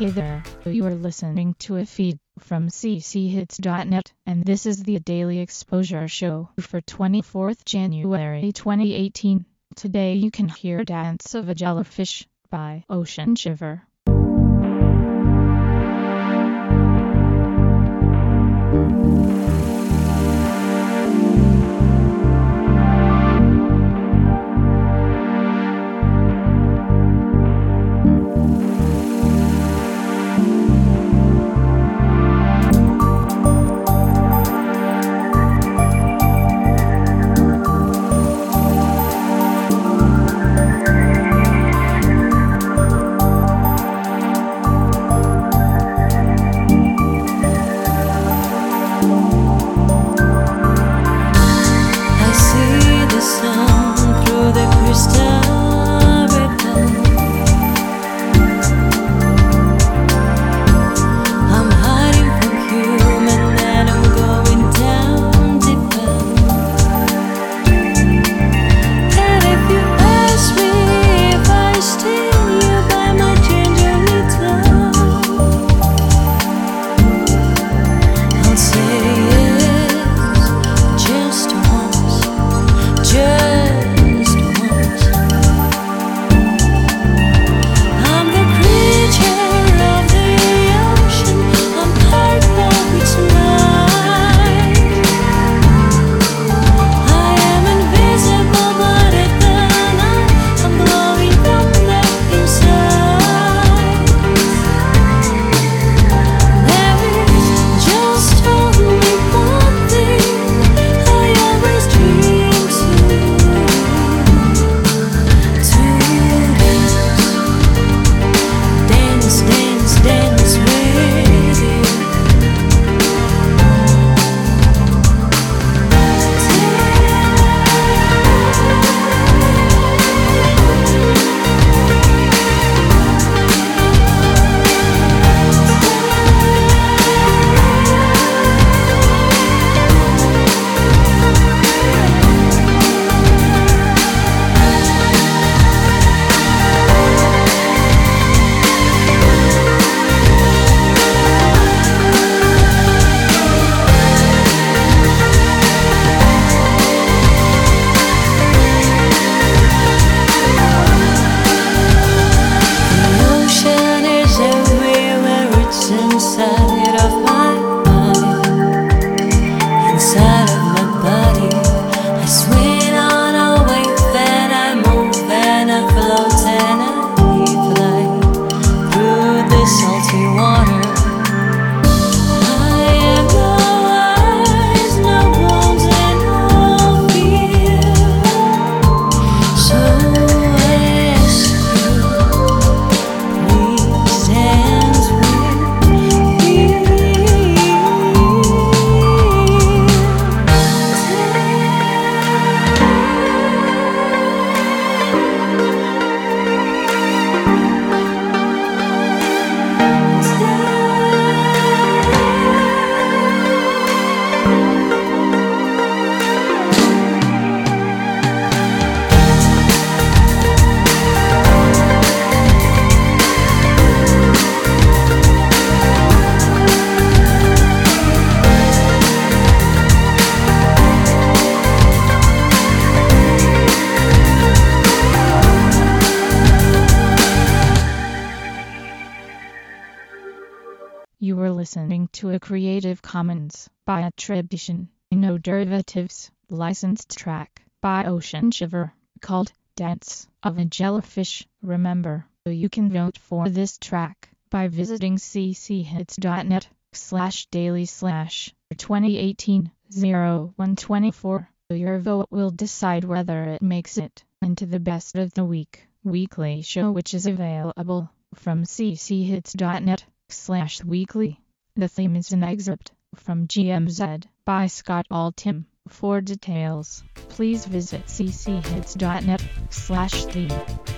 Hey there, you are listening to a feed from cchits.net, and this is the Daily Exposure Show for 24th January 2018. Today you can hear Dance of a Jellyfish by Ocean Shiver. You were listening to a Creative Commons by attribution, no derivatives, licensed track by Ocean Shiver, called Dance of a Jellyfish. Remember, you can vote for this track by visiting cchits.net/daily/2018-0124. Your vote will decide whether it makes it into the Best of the Week weekly show, which is available from cchits.net/weekly. The theme is an excerpt from GMZ by Scott Altham. For details, please visit cchits.net/theme.